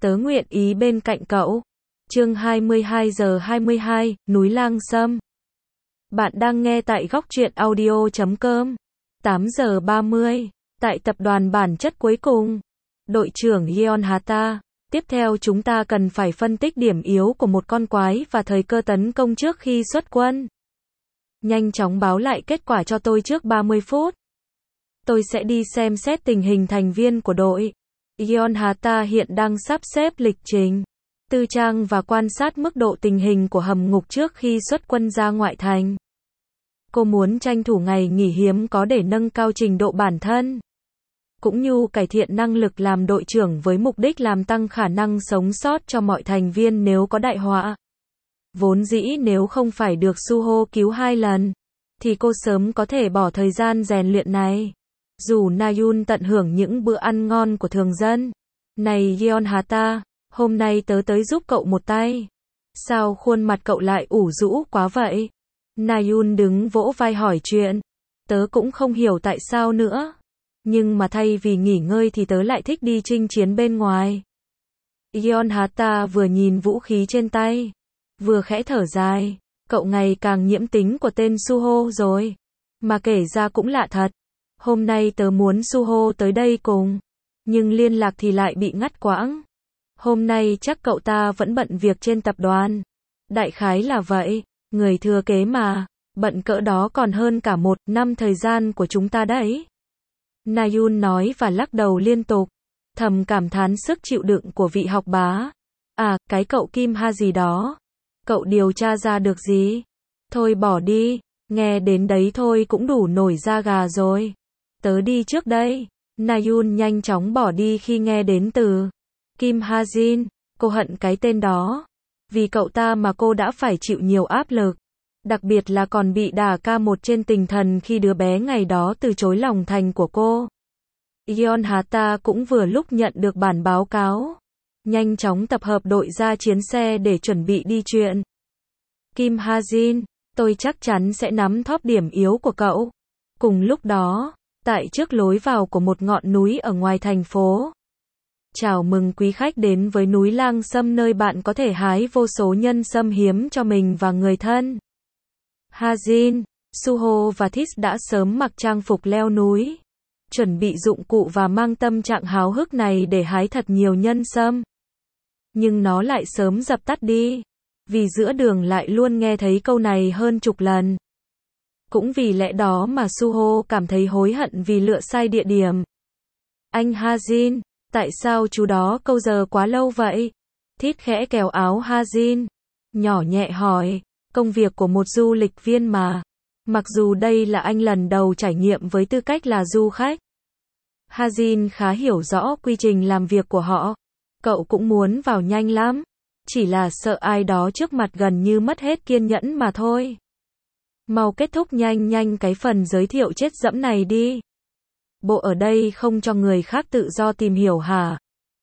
Tớ nguyện ý bên cạnh cậu. Chương 22 giờ 22, núi Lang Sâm. Bạn đang nghe tại góc truyện audio.com. 8 giờ 30, tại tập đoàn bản chất cuối cùng. Đội trưởng Yeon Hata. Tiếp theo chúng ta cần phải phân tích điểm yếu của một con quái và thời cơ tấn công trước khi xuất quân. Nhanh chóng báo lại kết quả cho tôi trước 30 phút. Tôi sẽ đi xem xét tình hình thành viên của đội. Yeon Hata hiện đang sắp xếp lịch trình, tư trang và quan sát mức độ tình hình của hầm ngục trước khi xuất quân ra ngoại thành. Cô muốn tranh thủ ngày nghỉ hiếm có để nâng cao trình độ bản thân, cũng như cải thiện năng lực làm đội trưởng với mục đích làm tăng khả năng sống sót cho mọi thành viên nếu có đại họa. Vốn dĩ nếu không phải được Suho cứu 2 lần, thì cô sớm có thể bỏ thời gian rèn luyện này. Dù Nayun tận hưởng những bữa ăn ngon của thường dân. Này Yeon Hata, hôm nay tớ tới giúp cậu một tay. Sao khuôn mặt cậu lại ủ rũ quá vậy? Nayun đứng vỗ vai hỏi chuyện. Tớ cũng không hiểu tại sao nữa. Nhưng mà thay vì nghỉ ngơi thì tớ lại thích đi chinh chiến bên ngoài. Yeon Hata vừa nhìn vũ khí trên tay, vừa khẽ thở dài. Cậu ngày càng nhiễm tính của tên Suho rồi. Mà kể ra cũng lạ thật. Hôm nay tớ muốn Suho tới đây cùng, nhưng liên lạc thì lại bị ngắt quãng. Hôm nay chắc cậu ta vẫn bận việc trên tập đoàn. Đại khái là vậy, người thừa kế mà, bận cỡ đó còn hơn cả 1 năm thời gian của chúng ta đấy. Nayun nói và lắc đầu liên tục, thầm cảm thán sức chịu đựng của vị học bá. À, cái cậu Kim Ha gì đó. Cậu điều tra ra được gì? Thôi bỏ đi, nghe đến đấy thôi cũng đủ nổi da gà rồi. Tớ đi trước đây. Nayun nhanh chóng bỏ đi khi nghe đến từ Kim Ha Jin. Cô hận cái tên đó. Vì cậu ta mà cô đã phải chịu nhiều áp lực. Đặc biệt là còn bị đả K1 trên tinh thần khi đứa bé ngày đó từ chối lòng thành của cô. Yeon Hata cũng vừa lúc nhận được bản báo cáo. Nhanh chóng tập hợp đội ra chiến xe để chuẩn bị đi chuyện. Kim Ha Jin, tôi chắc chắn sẽ nắm thóp điểm yếu của cậu. Cùng lúc đó, tại trước lối vào của một ngọn núi ở ngoài thành phố. Chào mừng quý khách đến với núi Lang Sâm, nơi bạn có thể hái vô số nhân sâm hiếm cho mình và người thân. Ha Jin, Suho và This đã sớm mặc trang phục leo núi, chuẩn bị dụng cụ và mang tâm trạng háo hức này để hái thật nhiều nhân sâm. Nhưng nó lại sớm dập tắt đi, vì giữa đường lại luôn nghe thấy câu này hơn chục lần. Cũng vì lẽ đó mà Suho cảm thấy hối hận vì lựa sai địa điểm. Anh Ha Jin, tại sao chú đó câu giờ quá lâu vậy? Thít khẽ kéo áo Ha Jin, nhỏ nhẹ hỏi, công việc của một du lịch viên mà. Mặc dù đây là anh lần đầu trải nghiệm với tư cách là du khách. Ha Jin khá hiểu rõ quy trình làm việc của họ. Cậu cũng muốn vào nhanh lắm. Chỉ là sợ ai đó trước mặt gần như mất hết kiên nhẫn mà thôi. Mau kết thúc nhanh cái phần giới thiệu chết dẫm này đi. Bộ ở đây không cho người khác tự do tìm hiểu hả?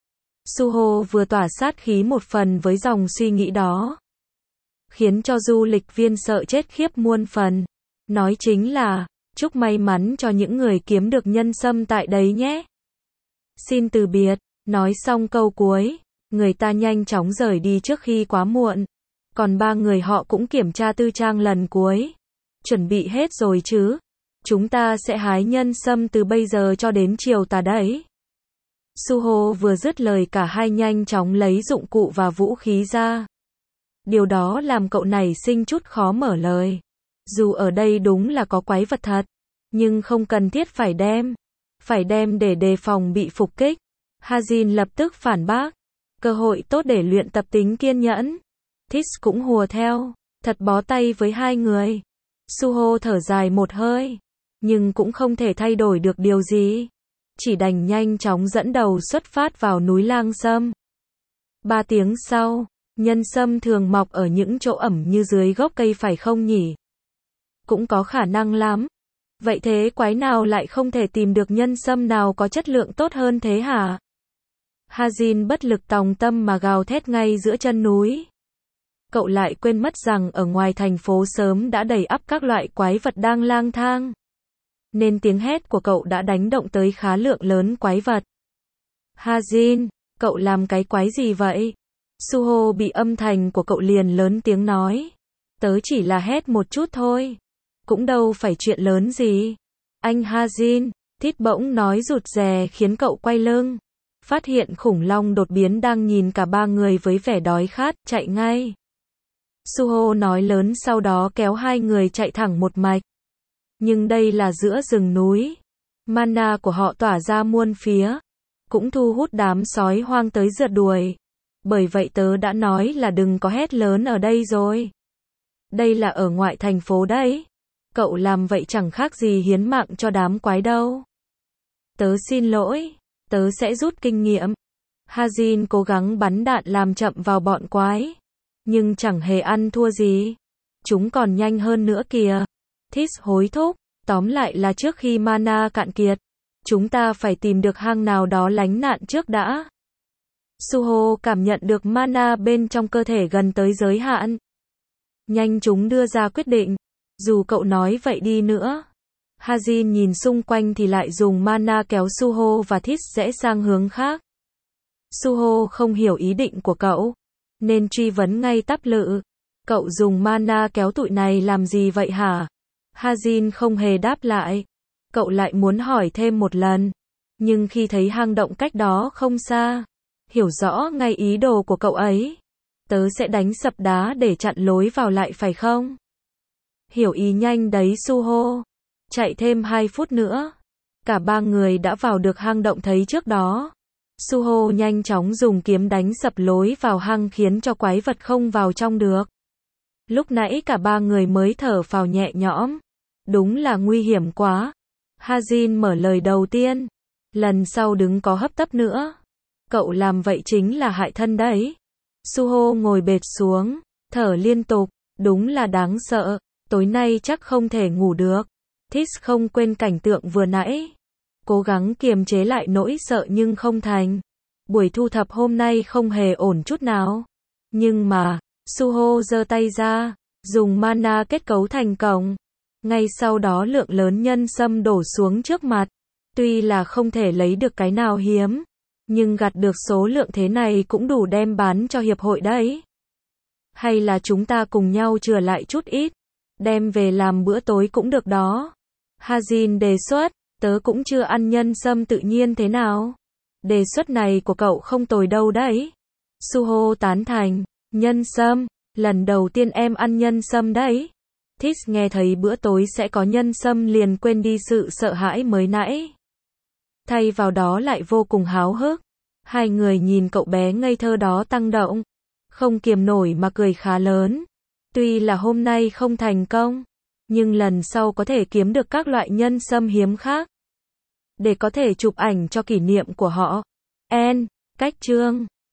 Suho vừa tỏa sát khí một phần với dòng suy nghĩ đó, khiến cho du lịch viên sợ chết khiếp muôn phần. Nói chính là, chúc may mắn cho những người kiếm được nhân sâm tại đấy nhé. Xin từ biệt. Nói xong câu cuối, người ta nhanh chóng rời đi trước khi quá muộn. Còn 3 người họ cũng kiểm tra tư trang lần cuối. Chuẩn bị hết rồi chứ? Chúng ta sẽ hái nhân sâm từ bây giờ cho đến chiều tà đấy. Suho vừa dứt lời cả hai nhanh chóng lấy dụng cụ và vũ khí ra. Điều đó làm cậu này sinh chút khó mở lời. Dù ở đây đúng là có quái vật thật, nhưng không cần thiết phải đem. Phải đem để đề phòng bị phục kích. Ha Jin lập tức phản bác. Cơ hội tốt để luyện tập tính kiên nhẫn. This cũng hùa theo. Thật bó tay với hai người. Suho thở dài một hơi, nhưng cũng không thể thay đổi được điều gì. Chỉ đành nhanh chóng dẫn đầu xuất phát vào núi Lang Sâm. 3 tiếng sau, nhân sâm thường mọc ở những chỗ ẩm như dưới gốc cây phải không nhỉ? Cũng có khả năng lắm. Vậy thế quái nào lại không thể tìm được nhân sâm nào có chất lượng tốt hơn thế hả? Ha Jin bất lực tòng tâm mà gào thét ngay giữa chân núi. Cậu lại quên mất rằng ở ngoài thành phố sớm đã đầy ắp các loại quái vật đang lang thang. Nên tiếng hét của cậu đã đánh động tới khá lượng lớn quái vật. Ha Jin, Cậu làm cái quái gì vậy? Suho bị âm thanh của cậu liền lớn tiếng nói. Tớ chỉ là hét một chút thôi. Cũng đâu phải chuyện lớn gì. Anh Hajin, Thít bỗng nói rụt rè khiến cậu quay lưng. Phát hiện khủng long đột biến đang nhìn cả ba người với vẻ đói khát, chạy ngay. Suho nói lớn sau đó kéo hai người chạy thẳng một mạch. Nhưng đây là giữa rừng núi. Mana của họ tỏa ra muôn phía. Cũng thu hút đám sói hoang tới rượt đuổi. Bởi vậy tớ đã nói là đừng có hét lớn ở đây rồi. Đây là ở ngoại thành phố đấy. Cậu làm vậy chẳng khác gì hiến mạng cho đám quái đâu. Tớ xin lỗi. Tớ sẽ rút kinh nghiệm. Hajin cố gắng bắn đạn làm chậm vào bọn quái. Nhưng chẳng hề ăn thua gì. Chúng còn nhanh hơn nữa kìa. Thít hối thúc. Tóm lại là trước khi mana cạn kiệt, chúng ta phải tìm được hang nào đó lánh nạn trước đã. Suho cảm nhận được mana bên trong cơ thể gần tới giới hạn. Nhanh chúng đưa ra quyết định. Dù cậu nói vậy đi nữa. Hajin nhìn xung quanh thì lại dùng mana kéo Suho và Thít rẽ sang hướng khác. Suho không hiểu ý định của cậu, nên truy vấn ngay tắp lự. Cậu dùng mana kéo tụi này làm gì vậy hả? Hajin không hề đáp lại. Cậu lại muốn hỏi thêm một lần. Nhưng khi thấy hang động cách đó không xa, hiểu rõ ngay ý đồ của cậu ấy. Tớ sẽ đánh sập đá để chặn lối vào lại phải không? Hiểu ý nhanh đấy Suho. Chạy thêm 2 phút nữa. Cả ba người đã vào được hang động thấy trước đó. Suho nhanh chóng dùng kiếm đánh sập lối vào hang khiến cho quái vật không vào trong được. Lúc nãy cả ba người mới thở phào nhẹ nhõm. Đúng là nguy hiểm quá. Hajin mở lời đầu tiên. Lần sau đừng có hấp tấp nữa. Cậu làm vậy chính là hại thân đấy. Suho ngồi bệt xuống, thở liên tục. Đúng là đáng sợ. Tối nay chắc không thể ngủ được. Thít không quên cảnh tượng vừa nãy. Cố gắng kiềm chế lại nỗi sợ nhưng không thành. Buổi thu thập hôm nay không hề ổn chút nào. Nhưng mà, Suho giơ tay ra, dùng mana kết cấu thành cổng. Ngay sau đó lượng lớn nhân sâm đổ xuống trước mặt. Tuy là không thể lấy được cái nào hiếm, nhưng gặt được số lượng thế này cũng đủ đem bán cho hiệp hội đấy. Hay là chúng ta cùng nhau chừa lại chút ít, đem về làm bữa tối cũng được đó. Hajin đề xuất, tớ cũng chưa ăn nhân sâm tự nhiên thế nào. Đề xuất này của cậu không tồi đâu đấy. Suho tán thành, nhân sâm, lần đầu tiên em ăn nhân sâm đấy. Thít nghe thấy bữa tối sẽ có nhân sâm liền quên đi sự sợ hãi mới nãy. Thay vào đó lại vô cùng háo hức. Hai người nhìn cậu bé ngây thơ đó tăng động. Không kiềm nổi mà cười khá lớn. Tuy là hôm nay không thành công, nhưng lần sau có thể kiếm được các loại nhân sâm hiếm khác. Để có thể chụp ảnh cho kỷ niệm của họ. Cách chương